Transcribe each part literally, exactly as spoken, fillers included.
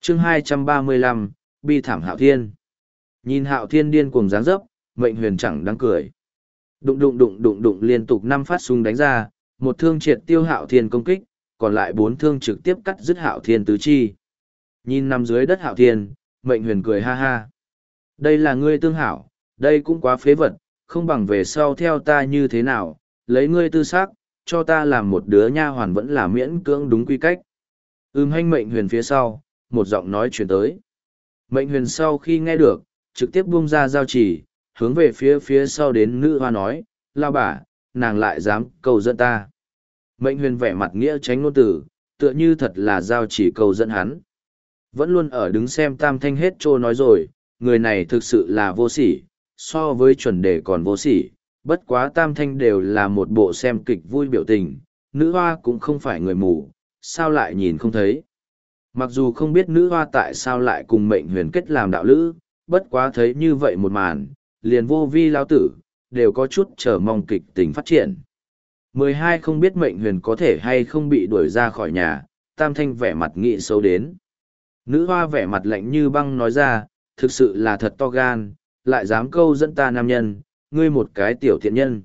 chương hai trăm ba mươi lăm, bi thảm Hạo Thiên. Nhìn Hạo Thiên điên cuồng dáng dấp, Mệnh Huyền chẳng đáng cười. Đụng đụng đụng đụng đụng liên tục năm phát súng đánh ra, một thương triệt tiêu Hạo Thiên công kích, còn lại bốn thương trực tiếp cắt dứt Hạo Thiên tứ chi. Nhìn nằm dưới đất Hạo Thiên, Mệnh Huyền cười ha ha. Đây là ngươi tương hảo, đây cũng quá phế vật, không bằng về sau theo ta như thế nào, lấy ngươi tư xác, cho ta làm một đứa nha hoàn vẫn là miễn cưỡng đúng quy cách. Ừm hanh Mệnh Huyền phía sau, một giọng nói chuyển tới. Mệnh Huyền sau khi nghe được, trực tiếp buông ra giao chỉ, hướng về phía phía sau đến nữ hoa nói, lao bà, nàng lại dám cầu dẫn ta. Mệnh Huyền vẻ mặt nghĩa tránh ngôn tử, tựa như thật là giao chỉ cầu dẫn hắn. Vẫn luôn ở đứng xem Tam Thanh hết trô nói rồi, người này thực sự là vô sỉ, so với chuẩn đề còn vô sỉ, bất quá Tam Thanh đều là một bộ xem kịch vui biểu tình, nữ hoa cũng không phải người mù, sao lại nhìn không thấy. Mặc dù không biết nữ hoa tại sao lại cùng Mệnh Huyền kết làm đạo lữ, bất quá thấy như vậy một màn, liền vô vi lao tử, đều có chút chờ mong kịch tình phát triển. mười hai không biết Mệnh Huyền có thể hay không bị đuổi ra khỏi nhà, Tam Thanh vẻ mặt nghị xấu đến. Nữ hoa vẻ mặt lạnh như băng nói ra, thực sự là thật to gan, lại dám câu dẫn ta nam nhân, ngươi một cái tiểu thiện nhân.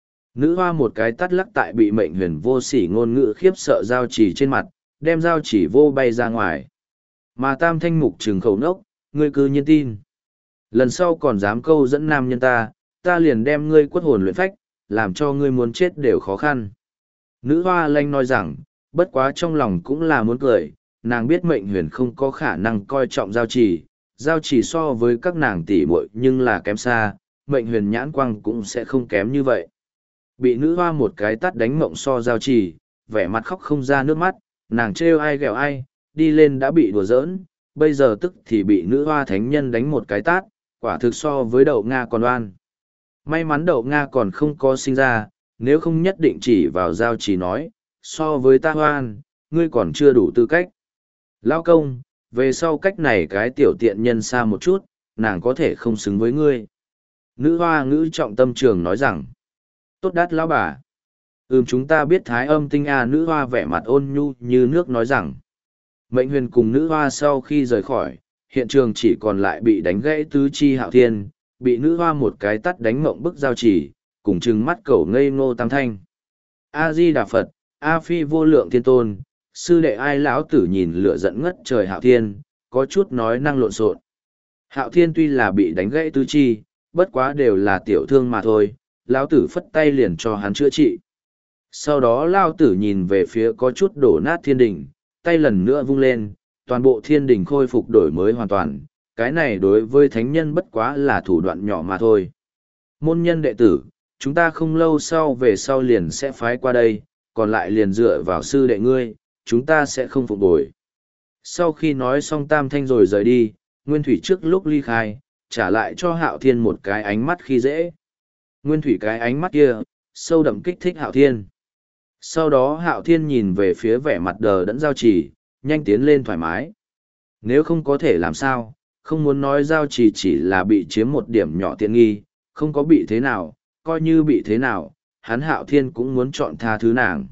Nữ hoa một cái tắt lắc tại bị Mệnh Huyền vô sỉ ngôn ngữ khiếp sợ giao chỉ trên mặt, đem giao chỉ vô bay ra ngoài. Mà Tam Thanh mục trừng khẩu nốc, ngươi cứ nhiên tin. Lần sau còn dám câu dẫn nam nhân ta, ta liền đem ngươi quất hồn luyện phách, làm cho ngươi muốn chết đều khó khăn. Nữ hoa lanh nói rằng, bất quá trong lòng cũng là muốn cười, nàng biết Mệnh Huyền không có khả năng coi trọng giao chỉ, giao chỉ so với các nàng tỷ muội nhưng là kém xa, Mệnh Huyền nhãn quang cũng sẽ không kém như vậy. Bị nữ hoa một cái tát đánh mộng so giao chỉ, vẻ mặt khóc không ra nước mắt, nàng trêu ai ghẹo ai, đi lên đã bị đùa giỡn, bây giờ tức thì bị nữ hoa thánh nhân đánh một cái tát, quả thực so với đậu Nga còn oan. May mắn đậu Nga còn không có sinh ra, nếu không nhất định chỉ vào giao chỉ nói, so với ta hoan, ngươi còn chưa đủ tư cách. Lao công, về sau cách này cái tiểu tiện nhân xa một chút, nàng có thể không xứng với ngươi. Nữ hoa ngữ trọng tâm trường nói rằng, tốt đắt lão bà. Ừm chúng ta biết thái âm tinh a nữ hoa vẻ mặt ôn nhu như nước nói rằng. Mệnh Huyền cùng nữ hoa sau khi rời khỏi, hiện trường chỉ còn lại bị đánh gãy tứ chi Hạo Thiên, bị nữ hoa một cái tắt đánh mộng bức giao chỉ, cùng chừng mắt cẩu ngây ngô Tam Thanh. A-di-đà Phật, A Phi vô lượng thiên tôn, sư đệ ai lão tử nhìn lửa giận ngất trời Hạo Thiên, có chút nói năng lộn xộn. Hạo Thiên tuy là bị đánh gãy tứ chi, bất quá đều là tiểu thương mà thôi, lão tử phất tay liền cho hắn chữa trị. Sau đó lão tử nhìn về phía có chút đổ nát thiên đình, tay lần nữa vung lên, toàn bộ thiên đình khôi phục đổi mới hoàn toàn, cái này đối với thánh nhân bất quá là thủ đoạn nhỏ mà thôi. Môn nhân đệ tử, chúng ta không lâu sau về sau liền sẽ phái qua đây, còn lại liền dựa vào sư đệ ngươi, chúng ta sẽ không phục bồi. Sau khi nói xong Tam Thanh rồi rời đi, Nguyên Thủy trước lúc ly khai, trả lại cho Hạo Thiên một cái ánh mắt khi dễ. Nguyên Thủy cái ánh mắt kia, sâu đậm kích thích Hạo Thiên. Sau đó Hạo Thiên nhìn về phía vẻ mặt đờ đẫn giao chỉ, nhanh tiến lên thoải mái. Nếu không có thể làm sao, không muốn nói giao chỉ chỉ là bị chiếm một điểm nhỏ tiện nghi, không có bị thế nào, coi như bị thế nào, hắn Hạo Thiên cũng muốn chọn tha thứ nàng.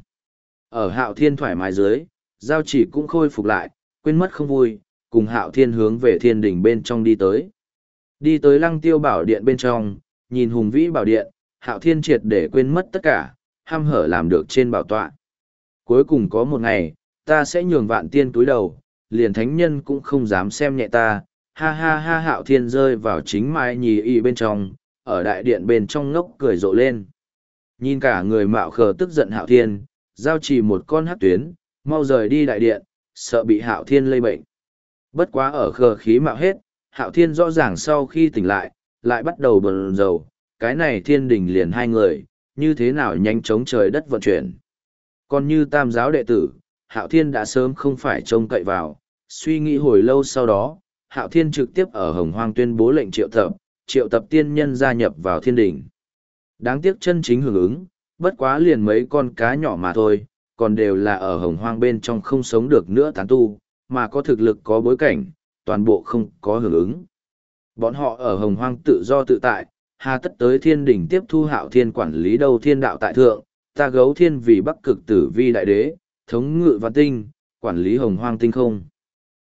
Ở Hạo Thiên thoải mái dưới, giao chỉ cũng khôi phục lại, quên mất không vui, cùng Hạo Thiên hướng về thiên đình bên trong đi tới. Đi tới Lăng Tiêu Bảo Điện bên trong, nhìn hùng vĩ bảo điện, Hạo Thiên triệt để quên mất tất cả, ham hở làm được trên bảo tọa. Cuối cùng có một ngày, ta sẽ nhường vạn tiên túi đầu, liền thánh nhân cũng không dám xem nhẹ ta, ha ha ha. Hạo Thiên rơi vào chính mai nhì y bên trong, ở đại điện bên trong ngốc cười rộ lên. Nhìn cả người mạo khờ tức giận Hạo Thiên, giao chỉ một con hắc tuyến, mau rời đi đại điện, sợ bị Hạo Thiên lây bệnh. Bất quá ở khờ khí mạo hết, Hạo Thiên rõ ràng sau khi tỉnh lại, lại bắt đầu bần dầu, cái này thiên đình liền hai người, như thế nào nhanh chóng trời đất vận chuyển. Còn như tam giáo đệ tử, Hạo Thiên đã sớm không phải trông cậy vào, suy nghĩ hồi lâu sau đó, Hạo Thiên trực tiếp ở Hồng Hoang tuyên bố lệnh triệu tập, triệu tập tiên nhân gia nhập vào thiên đình. Đáng tiếc chân chính hưởng ứng, bất quá liền mấy con cá nhỏ mà thôi, còn đều là ở Hồng Hoang bên trong không sống được nữa tán tu, mà có thực lực có bối cảnh, toàn bộ không có hưởng ứng. Bọn họ ở Hồng Hoang tự do tự tại, hà tất tới thiên đình tiếp thu Hạo Thiên quản lý đầu thiên đạo tại thượng, ta gấu thiên vì bắc cực tử vi đại đế, thống ngự văn tinh, quản lý Hồng Hoang tinh không.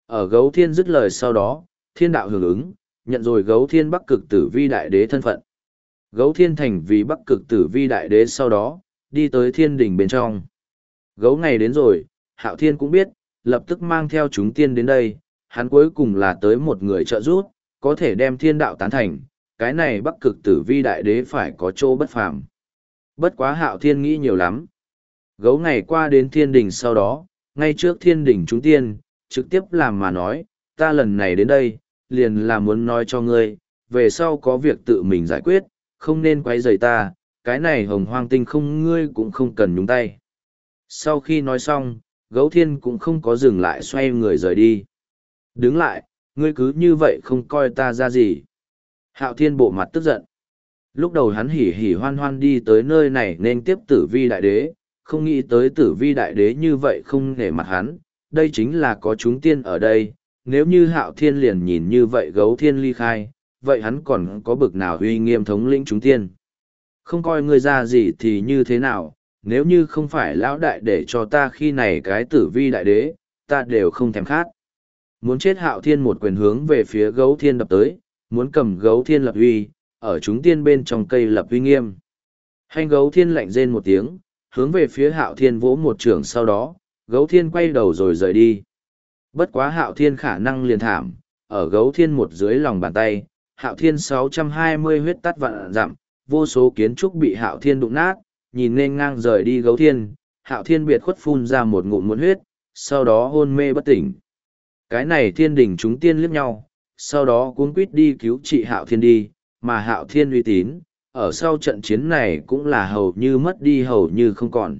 Ở Gấu Thiên dứt lời sau đó, thiên đạo hưởng ứng, nhận rồi Gấu Thiên Bắc Cực Tử Vi Đại Đế thân phận. Gấu Thiên thành vì Bắc Cực Tử Vi Đại Đế sau đó, đi tới thiên đình bên trong. Gấu ngày đến rồi, Hạo Thiên cũng biết, lập tức mang theo chúng tiên đến đây, hắn cuối cùng là tới một người trợ giúp, có thể đem thiên đạo tán thành, cái này Bắc Cực Tử Vi Đại Đế phải có chỗ bất phàm. Bất quá Hạo Thiên nghĩ nhiều lắm. Gấu ngày qua đến thiên đình sau đó, ngay trước thiên đình chúng tiên, trực tiếp làm mà nói, ta lần này đến đây, liền là muốn nói cho ngươi, về sau có việc tự mình giải quyết, không nên quấy rầy ta, cái này hồng hoang tinh không ngươi cũng không cần nhúng tay. Sau khi nói xong, Gấu Thiên cũng không có dừng lại xoay người rời đi. Đứng lại, ngươi cứ như vậy không coi ta ra gì. Hạo Thiên bộ mặt tức giận. Lúc đầu hắn hỉ hỉ hoan hoan đi tới nơi này nên tiếp Tử Vi Đại Đế, không nghĩ tới Tử Vi Đại Đế như vậy không nể mặt hắn, đây chính là có chúng tiên ở đây, nếu như Hạo Thiên liền nhìn như vậy Gấu Thiên ly khai, vậy hắn còn có bực nào uy nghiêm thống lĩnh chúng tiên. Không coi ngươi ra gì thì như thế nào, nếu như không phải lão đại để cho ta khi này cái Tử Vi Đại Đế, ta đều không thèm khát. Muốn chết Hạo Thiên một quyền hướng về phía Gấu Thiên đập tới, muốn cầm Gấu Thiên lập uy, ở chúng tiên bên trong cây lập uy nghiêm. Hành Gấu Thiên lạnh rên một tiếng, hướng về phía Hạo Thiên vỗ một trường, sau đó, Gấu Thiên quay đầu rồi rời đi. Bất quá Hạo Thiên khả năng liền thảm, ở Gấu Thiên một dưới lòng bàn tay, Hạo Thiên sáu trăm hai mươi huyết tắt vạn dặm, vô số kiến trúc bị Hạo Thiên đụng nát, nhìn nên ngang rời đi Gấu Thiên, Hạo Thiên biệt khuất phun ra một ngụm muôn huyết, sau đó hôn mê bất tỉnh. Cái này thiên đình chúng tiên liếc nhau, sau đó cuống quýt đi cứu trị Hạo Thiên đi, mà Hạo Thiên uy tín, ở sau trận chiến này cũng là hầu như mất đi hầu như không còn.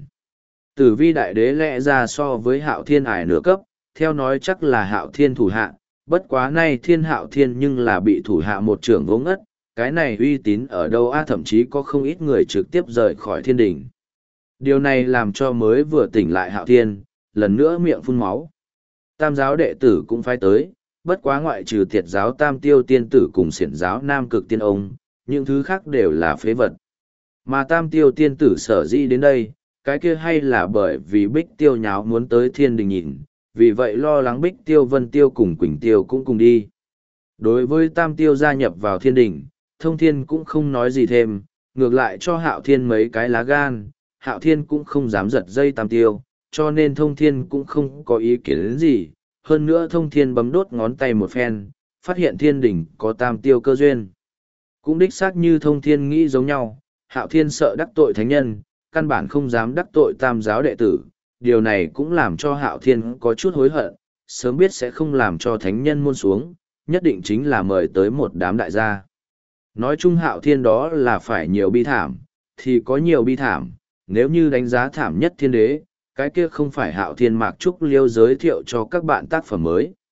Tử Vi Đại Đế lẽ ra so với Hạo Thiên ải nửa cấp, theo nói chắc là Hạo Thiên thủ hạ, bất quá nay Thiên Hạo Thiên nhưng là bị thủ hạ một trưởng vỗ ngất, cái này uy tín ở đâu a, thậm chí có không ít người trực tiếp rời khỏi thiên đình. Điều này làm cho mới vừa tỉnh lại Hạo Thiên, lần nữa miệng phun máu. Tam giáo đệ tử cũng phải tới, bất quá ngoại trừ Tiệt giáo Tam Tiêu tiên tử cùng Xiển giáo Nam Cực tiên ông, những thứ khác đều là phế vật. Mà Tam Tiêu tiên tử sở dĩ đến đây, cái kia hay là bởi vì Bích Tiêu nháo muốn tới thiên đình nhìn, vì vậy lo lắng Bích Tiêu Vân Tiêu cùng Quỳnh Tiêu cũng cùng đi. Đối với Tam Tiêu gia nhập vào thiên đình, Thông Thiên cũng không nói gì thêm, ngược lại cho Hạo Thiên mấy cái lá gan, Hạo Thiên cũng không dám giật dây Tam Tiêu, cho nên Thông Thiên cũng không có ý kiến đến gì. Hơn nữa Thông Thiên bấm đốt ngón tay một phen, phát hiện thiên đình có Tam Tiêu cơ duyên. Cũng đích xác như Thông Thiên nghĩ giống nhau, Hạo Thiên sợ đắc tội thánh nhân, căn bản không dám đắc tội Tam giáo đệ tử, điều này cũng làm cho Hạo Thiên có chút hối hận, sớm biết sẽ không làm cho thánh nhân muôn xuống, nhất định chính là mời tới một đám đại gia. Nói chung Hạo Thiên đó là phải nhiều bi thảm, thì có nhiều bi thảm, nếu như đánh giá thảm nhất thiên đế, cái kia không phải Hạo Thiên Mạc Trúc Liêu giới thiệu cho các bạn tác phẩm mới.